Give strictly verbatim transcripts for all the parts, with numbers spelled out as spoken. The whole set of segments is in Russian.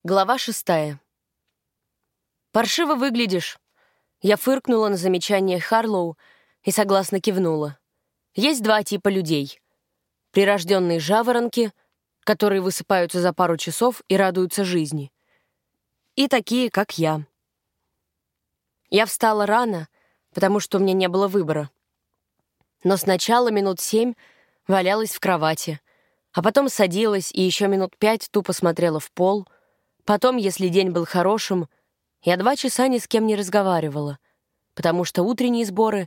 Глава шестая. «Паршиво выглядишь». Я фыркнула на замечание Харлоу и согласно кивнула. Есть два типа людей. Прирожденные жаворонки, которые высыпаются за пару часов и радуются жизни. И такие, как я. Я встала рано, потому что у меня не было выбора. Но сначала минут семь валялась в кровати, а потом садилась и еще минут пять тупо смотрела в пол. Потом, если день был хорошим, я два часа ни с кем не разговаривала, потому что утренние сборы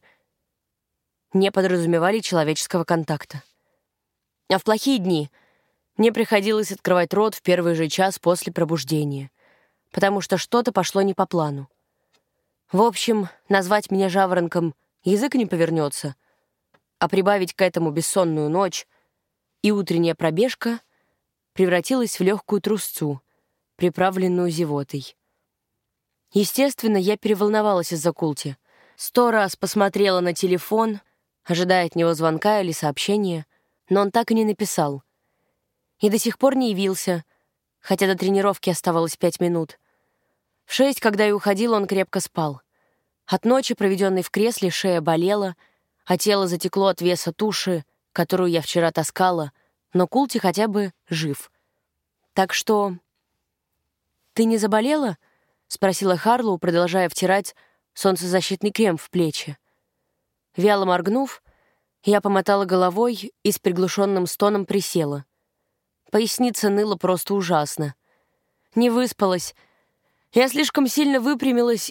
не подразумевали человеческого контакта. А в плохие дни мне приходилось открывать рот в первый же час после пробуждения, потому что что-то пошло не по плану. В общем, назвать меня жаворонком язык не повернется, а прибавить к этому бессонную ночь и утренняя пробежка превратилась в легкую трусцу, приправленную зевотой. Естественно, я переволновалась из-за Култи. Сто раз посмотрела на телефон, ожидая от него звонка или сообщения, но он так и не написал. И до сих пор не явился, хотя до тренировки оставалось пять минут. В шесть, когда я уходила, он крепко спал. От ночи, проведенной в кресле, шея болела, а тело затекло от веса туши, которую я вчера таскала, но Култи хотя бы жив. Так что... «Ты не заболела?» — спросила Харлоу, продолжая втирать солнцезащитный крем в плечи. Вяло моргнув, я помотала головой и с приглушенным стоном присела. Поясница ныла просто ужасно. Не выспалась. Я слишком сильно выпрямилась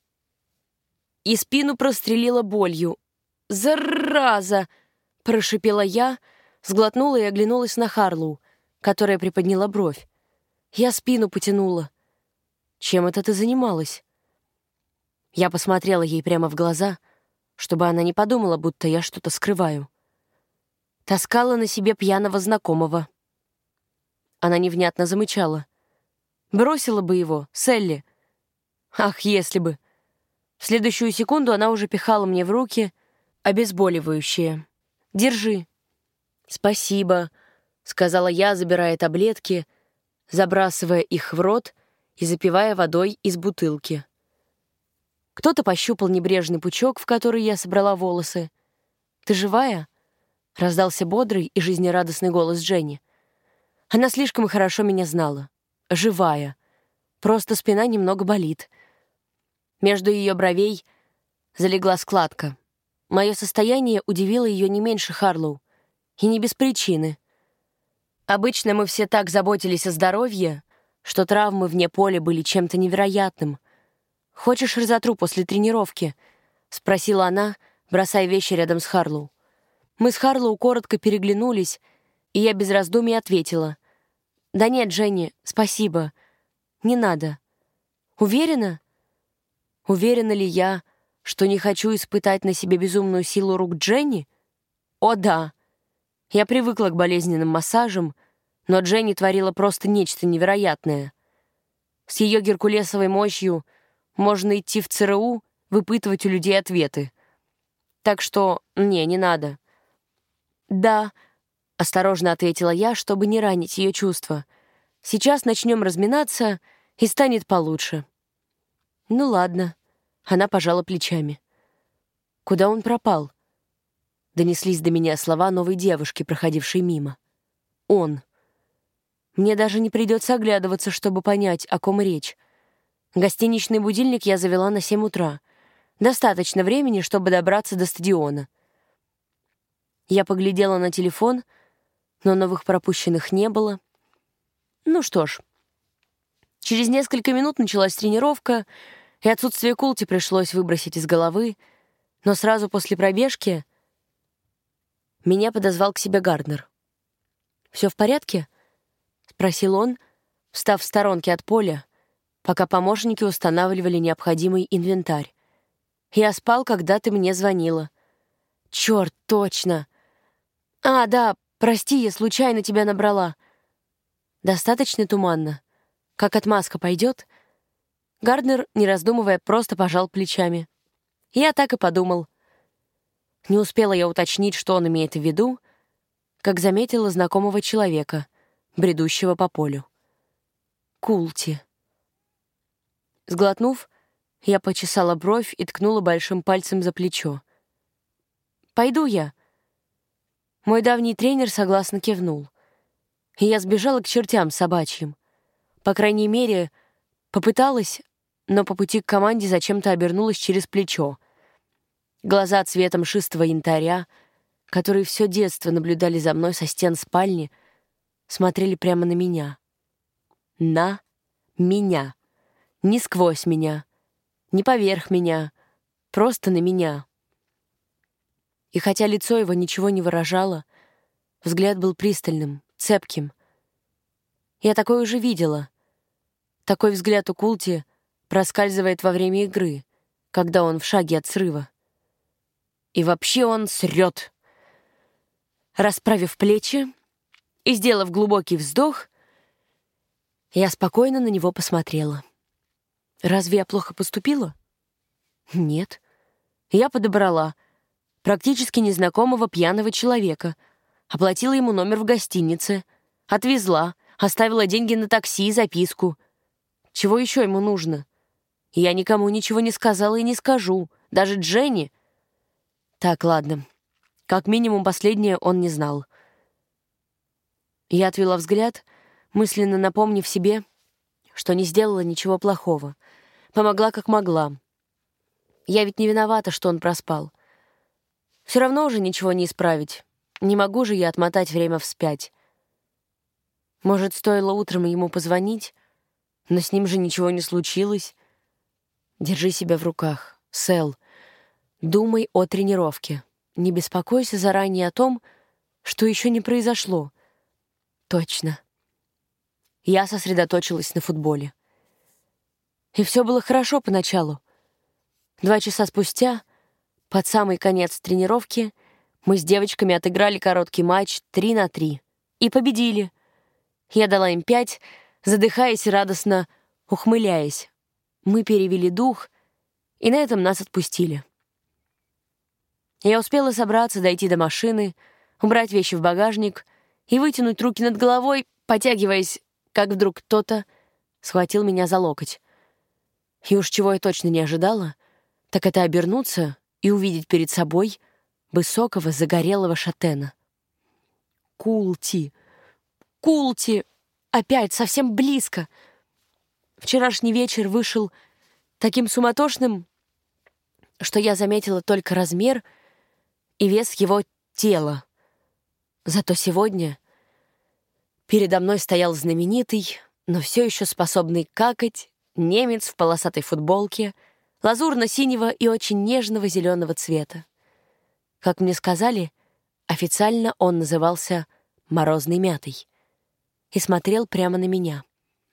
и спину прострелила болью. «Зараза!» — прошипела я, сглотнула и оглянулась на Харлоу, которая приподняла бровь. Я спину потянула. «Чем это ты занималась?» Я посмотрела ей прямо в глаза, чтобы она не подумала, будто я что-то скрываю. Таскала на себе пьяного знакомого. Она невнятно замычала. Бросила бы его, Селли. Ах, если бы. В следующую секунду она уже пихала мне в руки обезболивающее. «Держи». «Спасибо», — сказала я, забирая таблетки, забрасывая их в рот и запивая водой из бутылки. Кто-то пощупал небрежный пучок, в который я собрала волосы. «Ты живая?» — раздался бодрый и жизнерадостный голос Дженни. Она слишком хорошо меня знала. Живая. Просто спина немного болит. Между ее бровей залегла складка. Мое состояние удивило ее не меньше Харлоу. И не без причины. Обычно мы все так заботились о здоровье, что травмы вне поля были чем-то невероятным. «Хочешь разотру после тренировки?» — спросила она, бросая вещи рядом с Харлоу. Мы с Харлоу коротко переглянулись, и я без раздумий ответила. «Да нет, Дженни, спасибо. Не надо». «Уверена?» Уверена ли я, что не хочу испытать на себе безумную силу рук Дженни? О, да. Я привыкла к болезненным массажам, но Дженни творила просто нечто невероятное. С ее геркулесовой мощью можно идти в ЦРУ, выпытывать у людей ответы. Так что, не, не надо. «Да», — осторожно ответила я, чтобы не ранить ее чувства. «Сейчас начнем разминаться, и станет получше». «Ну ладно», — она пожала плечами. «Куда он пропал?» Донеслись до меня слова новой девушки, проходившей мимо. «Он». Мне даже не придется оглядываться, чтобы понять, о ком речь. Гостиничный будильник я завела на семь утра. Достаточно времени, чтобы добраться до стадиона. Я поглядела на телефон, но новых пропущенных не было. Ну что ж. Через несколько минут началась тренировка, и отсутствие Култи пришлось выбросить из головы, но сразу после пробежки меня подозвал к себе Гарднер. «Все в порядке?» — спросил он, встав в сторонке от поля, пока помощники устанавливали необходимый инвентарь. «Я спал, когда ты мне звонила». «Черт, точно! А, да, прости, я случайно тебя набрала». «Достаточно туманно? Как отмазка пойдет?» Гарднер, не раздумывая, просто пожал плечами. Я так и подумал. Не успела я уточнить, что он имеет в виду, как заметила знакомого человека, бредущего по полю. Култи. Сглотнув, я почесала бровь и ткнула большим пальцем за плечо. «Пойду я». Мой давний тренер согласно кивнул. И я сбежала к чертям собачьим. По крайней мере, попыталась, но по пути к команде зачем-то обернулась через плечо. Глаза цветом шистого янтаря, которые все детство наблюдали за мной со стен спальни, смотрели прямо на меня. На меня. Не сквозь меня, не поверх меня, просто на меня. И хотя лицо его ничего не выражало, взгляд был пристальным, цепким. Я такое уже видела. Такой взгляд у Култи проскальзывает во время игры, когда он в шаге от срыва. И вообще он срет. Расправив плечи и сделав глубокий вздох, я спокойно на него посмотрела. Разве я плохо поступила? Нет. Я подобрала практически незнакомого пьяного человека, оплатила ему номер в гостинице, отвезла, оставила деньги на такси и записку. Чего еще ему нужно? Я никому ничего не сказала и не скажу, даже Дженни. Так, ладно. Как минимум последнее он не знал. Я отвела взгляд, мысленно напомнив себе, что не сделала ничего плохого. Помогла как могла. Я ведь не виновата, что он проспал. Все равно уже ничего не исправить. Не могу же я отмотать время вспять. Может, стоило утром ему позвонить, но с ним же ничего не случилось. Держи себя в руках, Сэл. Думай о тренировке. Не беспокойся заранее о том, что еще не произошло. Точно. Я сосредоточилась на футболе. И все было хорошо поначалу. Два часа спустя, под самый конец тренировки, мы с девочками отыграли короткий матч три на три и победили. Я дала им пять, задыхаясь и радостно ухмыляясь. Мы перевели дух, и на этом нас отпустили. Я успела собраться, дойти до машины, убрать вещи в багажник и вытянуть руки над головой, потягиваясь, как вдруг кто-то схватил меня за локоть. И уж чего я точно не ожидала, так это обернуться и увидеть перед собой высокого загорелого шатена. Култи! Култи! Опять совсем близко! Вчерашний вечер вышел таким суматошным, что я заметила только размер и вес его тела. Зато сегодня передо мной стоял знаменитый, но все еще способный какать, немец в полосатой футболке, лазурно-синего и очень нежного зеленого цвета. Как мне сказали, официально он назывался «Морозной мятой» и смотрел прямо на меня.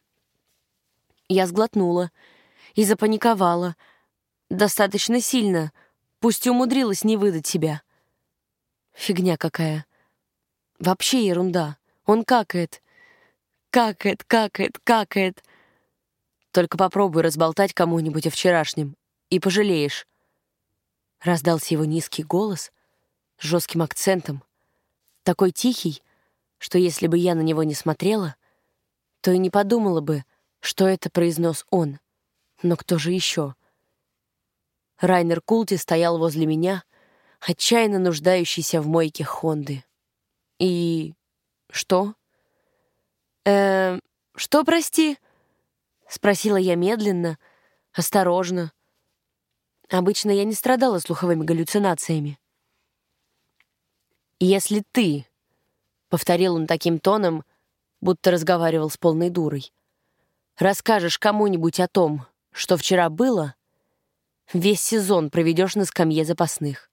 Я сглотнула и запаниковала. Достаточно сильно, пусть и умудрилась не выдать себя. Фигня какая. Вообще ерунда. Он какает. Какает, какает, какает. Только попробуй разболтать кому-нибудь о вчерашнем, и пожалеешь. Раздался его низкий голос с жестким акцентом, такой тихий, что если бы я на него не смотрела, то и не подумала бы, что это произнес он. Но кто же еще? Райнер Култи стоял возле меня, отчаянно нуждающийся в мойке Хонды. И... что? Эм... что, прости? Спросила я медленно, осторожно. Обычно я не страдала слуховыми галлюцинациями. «Если ты», — повторил он таким тоном, будто разговаривал с полной дурой, «расскажешь кому-нибудь о том, что вчера было, весь сезон проведешь на скамье запасных».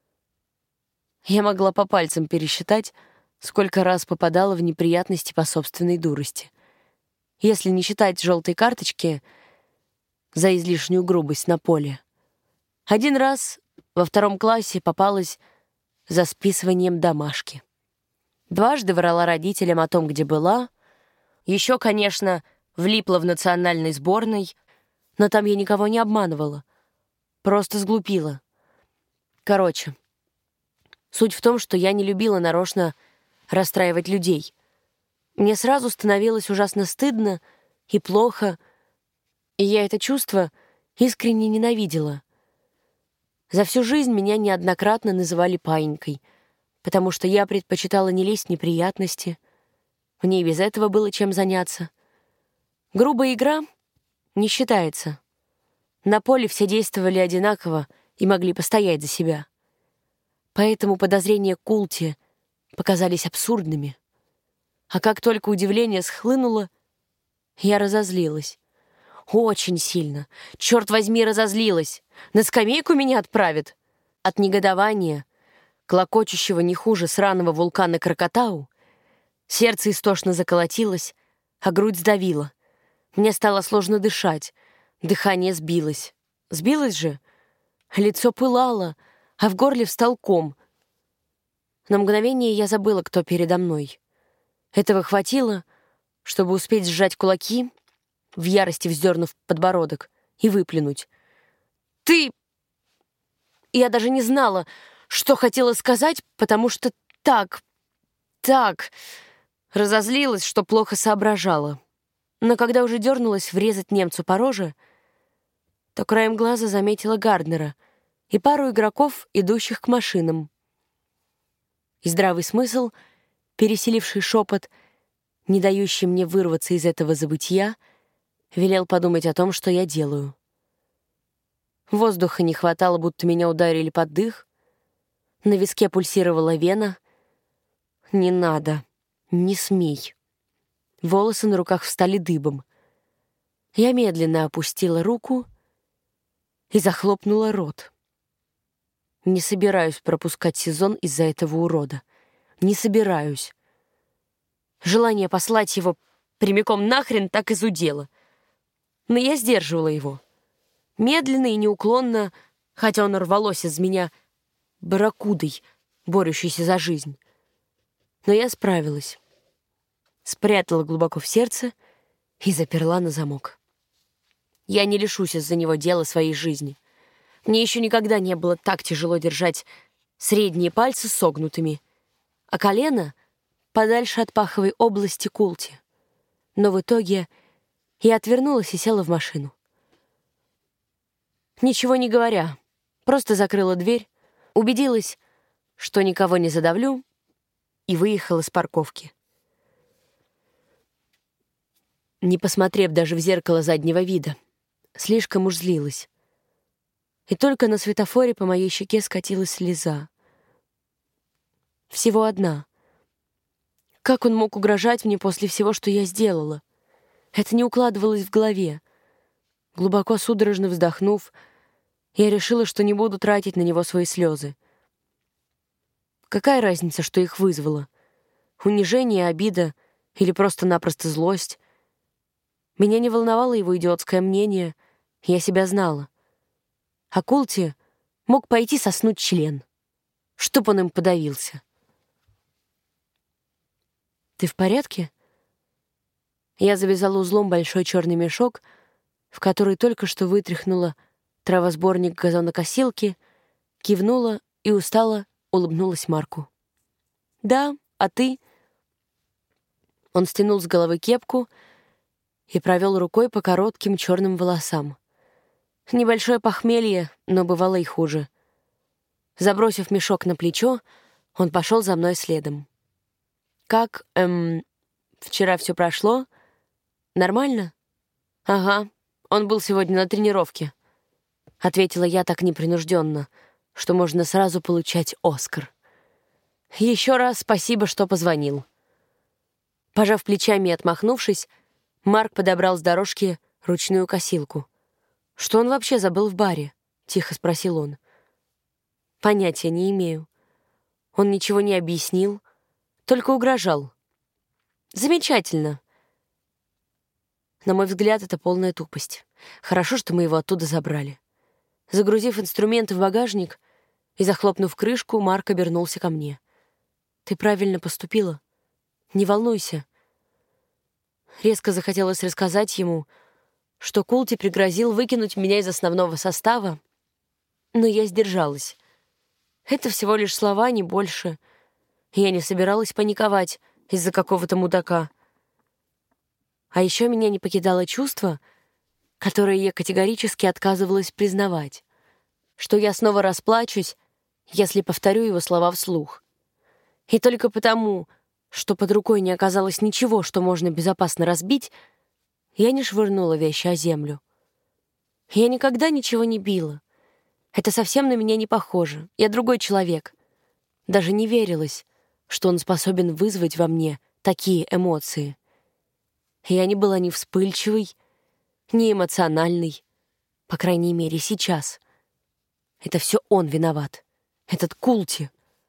Я могла по пальцам пересчитать, сколько раз попадала в неприятности по собственной дурости. Если не считать желтой карточки за излишнюю грубость на поле. Один раз во втором классе попалась за списыванием домашки. Дважды врала родителям о том, где была. Еще, конечно, влипла в национальной сборной, но там я никого не обманывала. Просто сглупила. Короче, суть в том, что я не любила нарочно расстраивать людей. Мне сразу становилось ужасно стыдно и плохо, и я это чувство искренне ненавидела. За всю жизнь меня неоднократно называли паинькой, потому что я предпочитала не лезть в неприятности. Мне и без этого было чем заняться. Грубая игра не считается. На поле все действовали одинаково и могли постоять за себя. Поэтому подозрения Култи показались абсурдными. А как только удивление схлынуло, я разозлилась. Очень сильно. Черт возьми, разозлилась. На скамейку меня отправят. От негодования, клокочущего не хуже сраного вулкана Кракатау, сердце истошно заколотилось, а грудь сдавила. Мне стало сложно дышать. Дыхание сбилось. Сбилось же? Лицо пылало, а в горле встал ком. На мгновение я забыла, кто передо мной. Этого хватило, чтобы успеть сжать кулаки, в ярости вздернув подбородок, и выплюнуть. «Ты...» Я даже не знала, что хотела сказать, потому что так, так разозлилась, что плохо соображала. Но когда уже дернулась врезать немцу по роже, то краем глаза заметила Гарднера и пару игроков, идущих к машинам. И здравый смысл, переселивший шепот, не дающий мне вырваться из этого забытья, велел подумать о том, что я делаю. Воздуха не хватало, будто меня ударили под дых. На виске пульсировала вена. «Не надо, не смей». Волосы на руках встали дыбом. Я медленно опустила руку и захлопнула рот. Не собираюсь пропускать сезон из-за этого урода. Не собираюсь. Желание послать его прямиком нахрен так и зудело. Но я сдерживала его. Медленно и неуклонно, хотя он рвалось из меня барракудой, борющейся за жизнь. Но я справилась. Спрятала глубоко в сердце и заперла на замок. Я не лишусь из-за него дела своей жизни. Мне еще никогда не было так тяжело держать средние пальцы согнутыми, а колено подальше от паховой области Култи. Но в итоге я отвернулась и села в машину. Ничего не говоря, просто закрыла дверь, убедилась, что никого не задавлю, и выехала с парковки. Не посмотрев даже в зеркало заднего вида, слишком уж злилась. И только на светофоре по моей щеке скатилась слеза. Всего одна. Как он мог угрожать мне после всего, что я сделала? Это не укладывалось в голове. Глубоко судорожно вздохнув, я решила, что не буду тратить на него свои слезы. Какая разница, что их вызвало? Унижение, обида или просто-напросто злость? Меня не волновало его идиотское мнение, я себя знала. А Култи мог пойти соснуть член, чтоб он им подавился. «Ты в порядке?» Я завязала узлом большой черный мешок, в который только что вытряхнула травосборник газонокосилки, кивнула и устало улыбнулась Марку. «Да, а ты?» Он стянул с головы кепку и провел рукой по коротким черным волосам. Небольшое похмелье, но бывало и хуже. Забросив мешок на плечо, он пошел за мной следом. «Как, эм, вчера все прошло? Нормально?» «Ага, он был сегодня на тренировке», — ответила я так непринужденно, что можно сразу получать Оскар. «Еще раз спасибо, что позвонил». Пожав плечами и отмахнувшись, Марк подобрал с дорожки ручную косилку. «Что он вообще забыл в баре?» — тихо спросил он. «Понятия не имею. Он ничего не объяснил, только угрожал. Замечательно. На мой взгляд, это полная тупость. Хорошо, что мы его оттуда забрали». Загрузив инструменты в багажник и захлопнув крышку, Марк обернулся ко мне. «Ты правильно поступила. Не волнуйся». Резко захотелось рассказать ему, что Култи пригрозил выкинуть меня из основного состава, но я сдержалась. Это всего лишь слова, не больше. Я не собиралась паниковать из-за какого-то мудака. А еще меня не покидало чувство, которое я категорически отказывалась признавать, что я снова расплачусь, если повторю его слова вслух. И только потому, что под рукой не оказалось ничего, что можно безопасно разбить, я не швырнула вещи о землю. Я никогда ничего не била. Это совсем на меня не похоже. Я другой человек. Даже не верилось, что он способен вызвать во мне такие эмоции. Я не была ни вспыльчивой, ни эмоциональной, по крайней мере, сейчас. Это все он виноват. Этот Култи.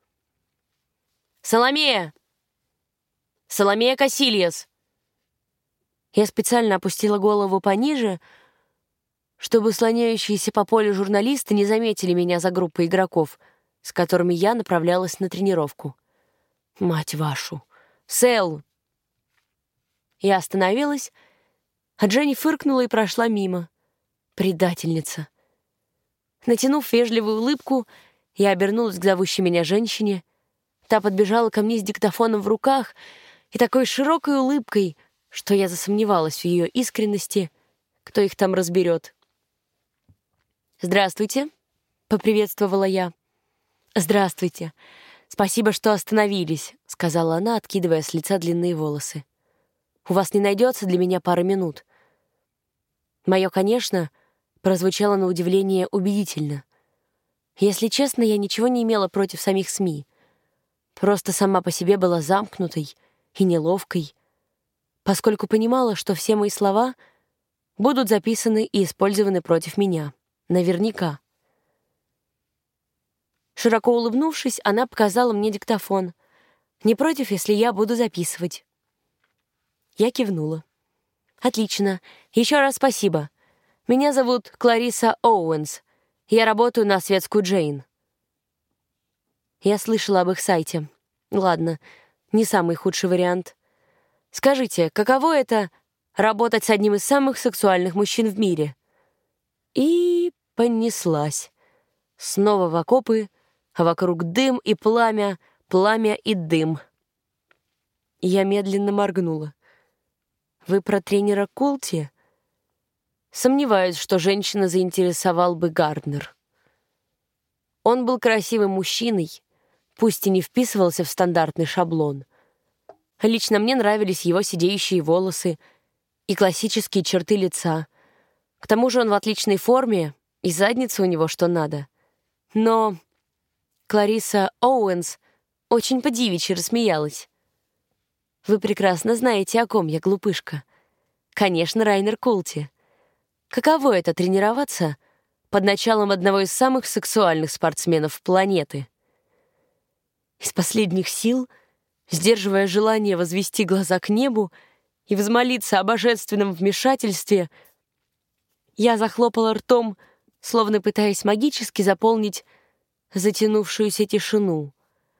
«Соломея! Соломея Кассильяс!» Я специально опустила голову пониже, чтобы слоняющиеся по полю журналисты не заметили меня за группой игроков, с которыми я направлялась на тренировку. Мать вашу! Сэл! Я остановилась, а Дженни фыркнула и прошла мимо. Предательница. Натянув вежливую улыбку, я обернулась к зовущей меня женщине. Та подбежала ко мне с диктофоном в руках и такой широкой улыбкой, что я засомневалась в ее искренности. Кто их там разберет? «Здравствуйте», — поприветствовала я. «Здравствуйте. Спасибо, что остановились», — сказала она, откидывая с лица длинные волосы. «У вас не найдется для меня пары минут?» Мое «конечно» прозвучало на удивление убедительно. Если честно, я ничего не имела против самих СМИ. Просто сама по себе была замкнутой и неловкой, поскольку понимала, что все мои слова будут записаны и использованы против меня. Наверняка. Широко улыбнувшись, она показала мне диктофон. «Не против, если я буду записывать?» Я кивнула. «Отлично. Еще раз спасибо. Меня зовут Клариса Оуэнс. Я работаю на Светскую Джейн». Я слышала об их сайте. Ладно, не самый худший вариант. «Скажите, каково это — работать с одним из самых сексуальных мужчин в мире?» И понеслась. Снова в окопы, а вокруг дым и пламя, пламя и дым. Я медленно моргнула. «Вы про тренера Култи?» Сомневаюсь, что женщина заинтересовал бы Гарднер. Он был красивым мужчиной, пусть и не вписывался в стандартный шаблон. Лично мне нравились его сидеющие волосы и классические черты лица. К тому же он в отличной форме, и задница у него что надо. Но Клариса Оуэнс очень по-девичьи рассмеялась. «Вы прекрасно знаете, о ком я, глупышка. Конечно, Райнер Култи. Каково это — тренироваться под началом одного из самых сексуальных спортсменов планеты?» Из последних сил, сдерживая желание возвести глаза к небу и взмолиться о божественном вмешательстве, я захлопала ртом, словно пытаясь магически заполнить затянувшуюся тишину.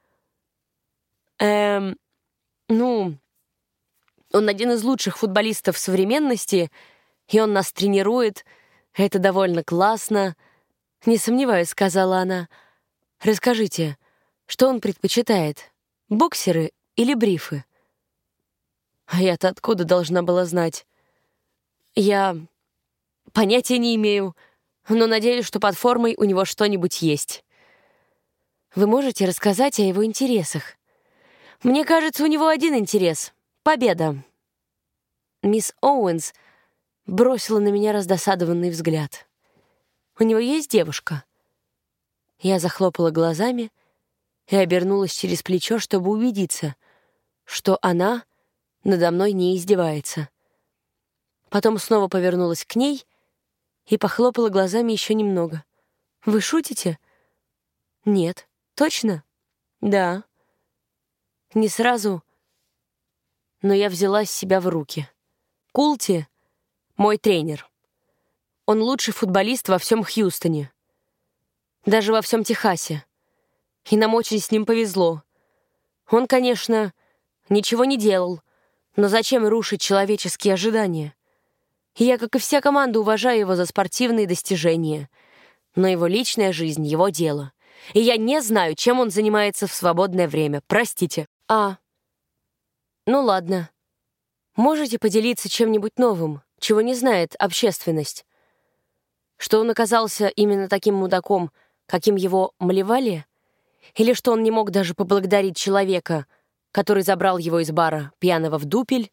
Эм, ну, он один из лучших футболистов современности, и он нас тренирует. Это довольно классно. Не сомневаюсь, сказала она. Расскажите, что он предпочитает, боксеры или брифы? А я-то откуда должна была знать? Я понятия не имею, но надеюсь, что под формой у него что-нибудь есть. Вы можете рассказать о его интересах? Мне кажется, у него один интерес — победа. Мисс Оуэнс бросила на меня раздосадованный взгляд. У него есть девушка? Я захлопала глазами и обернулась через плечо, чтобы убедиться, что она надо мной не издевается. Потом снова повернулась к ней и похлопала глазами еще немного. «Вы шутите?» «Нет». «Точно?» «Да». Не сразу, но я взяла себя в руки. Култи — мой тренер. Он лучший футболист во всем Хьюстоне. Даже во всем Техасе. И нам очень с ним повезло. Он, конечно, ничего не делал, но зачем рушить человеческие ожидания? И я, как и вся команда, уважаю его за спортивные достижения. Но его личная жизнь — его дело. И я не знаю, чем он занимается в свободное время. Простите. А, ну ладно. Можете поделиться чем-нибудь новым, чего не знает общественность? Что он оказался именно таким мудаком, каким его млевали? Или что он не мог даже поблагодарить человека, который забрал его из бара, пьяного в дупель?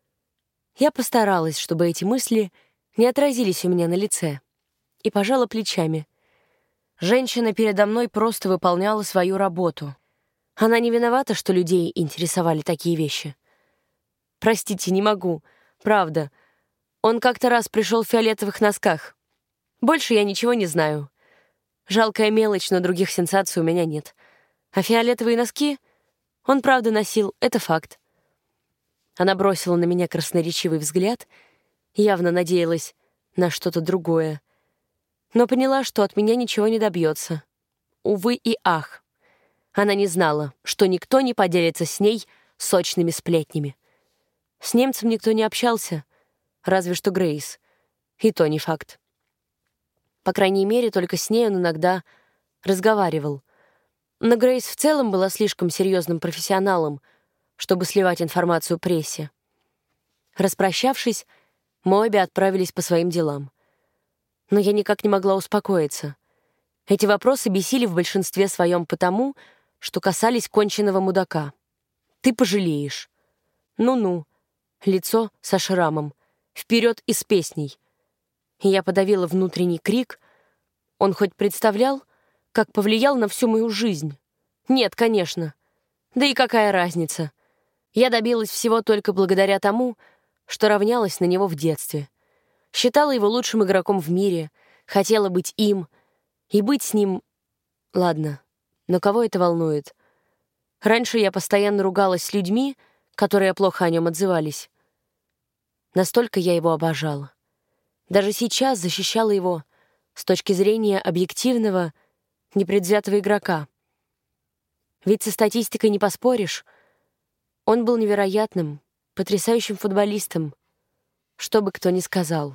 Я постаралась, чтобы эти мысли не отразились у меня на лице, и пожала плечами. Женщина передо мной просто выполняла свою работу. Она не виновата, что людей интересовали такие вещи. Простите, не могу. Правда. Он как-то раз пришел в фиолетовых носках. Больше я ничего не знаю. Жалкая мелочь, но других сенсаций у меня нет. А фиолетовые носки он правда носил, это факт. Она бросила на меня красноречивый взгляд, явно надеялась на что-то другое, но поняла, что от меня ничего не добьется. Увы и ах. Она не знала, что никто не поделится с ней сочными сплетнями. С немцем никто не общался, разве что Грейс. И то не факт. По крайней мере, только с ней он иногда разговаривал. Но Грейс в целом была слишком серьезным профессионалом, чтобы сливать информацию прессе. Распрощавшись, мы обе отправились по своим делам. Но я никак не могла успокоиться. Эти вопросы бесили в большинстве своем потому, что касались конченого мудака. Ты пожалеешь. Ну-ну. Лицо со шрамом. Вперед и с песней. И я подавила внутренний крик. Он хоть представлял, как повлиял на всю мою жизнь? Нет, конечно. Да и какая разница? Я добилась всего только благодаря тому, что равнялась на него в детстве. Считала его лучшим игроком в мире, хотела быть им, и быть с ним... Ладно, но кого это волнует? Раньше я постоянно ругалась с людьми, которые плохо о нем отзывались. Настолько я его обожала. Даже сейчас защищала его с точки зрения объективного, непредвзятого игрока. Ведь со статистикой не поспоришь. Он был невероятным, потрясающим футболистом, что бы кто ни сказал.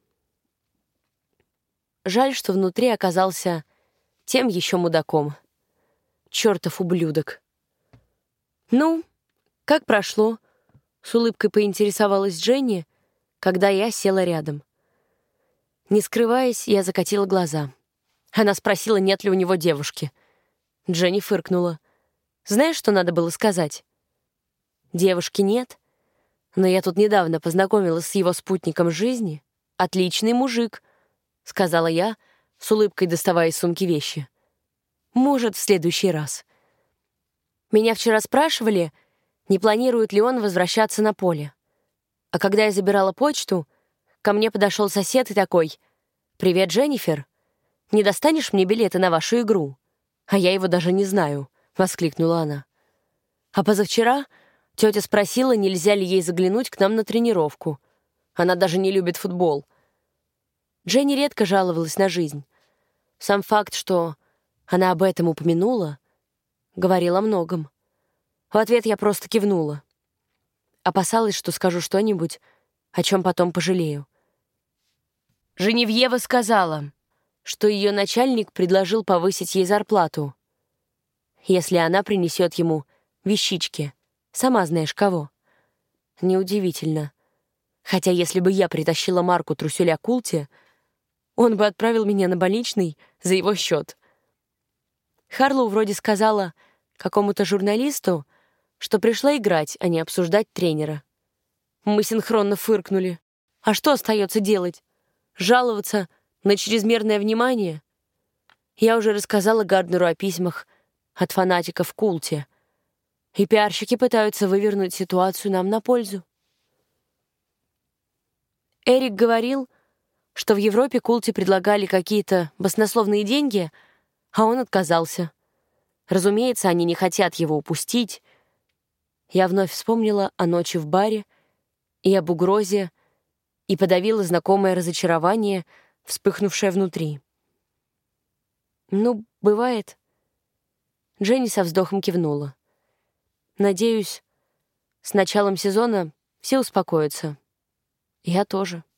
Жаль, что внутри оказался тем еще мудаком. Чёртов ублюдок. «Ну, как прошло?» — с улыбкой поинтересовалась Дженни, когда я села рядом. Не скрываясь, я закатила глаза. Она спросила, нет ли у него девушки. Дженни фыркнула. «Знаешь, что надо было сказать?» «Девушки нет, но я тут недавно познакомилась с его спутником жизни. Отличный мужик», — сказала я, с улыбкой доставая из сумки вещи. «Может, в следующий раз». Меня вчера спрашивали, не планирует ли он возвращаться на поле. А когда я забирала почту, ко мне подошел сосед и такой: «Привет, Дженнифер. Не достанешь мне билеты на вашу игру?» «А я его даже не знаю», — воскликнула она. А позавчера тетя спросила, нельзя ли ей заглянуть к нам на тренировку. Она даже не любит футбол. Дженни редко жаловалась на жизнь. Сам факт, что она об этом упомянула, говорил о многом. В ответ я просто кивнула. Опасалась, что скажу что-нибудь, о чем потом пожалею. Женевьева сказала, что ее начальник предложил повысить ей зарплату, если она принесет ему вещички, сама знаешь кого. Неудивительно. Хотя если бы я притащила Марку труселя Култи, он бы отправил меня на больничный за его счет. Харлоу вроде сказала какому-то журналисту, что пришла играть, а не обсуждать тренера. Мы синхронно фыркнули. А что остается делать? Жаловаться на чрезмерное внимание? Я уже рассказала Гарднеру о письмах от фанатиков в Култе, и пиарщики пытаются вывернуть ситуацию нам на пользу. Эрик говорил, что в Европе Култе предлагали какие-то баснословные деньги, а он отказался. Разумеется, они не хотят его упустить. Я вновь вспомнила о ночи в баре и об угрозе, и подавила знакомое разочарование, вспыхнувшее внутри. «Ну, бывает». Дженни со вздохом кивнула. «Надеюсь, с началом сезона все успокоятся. Я тоже».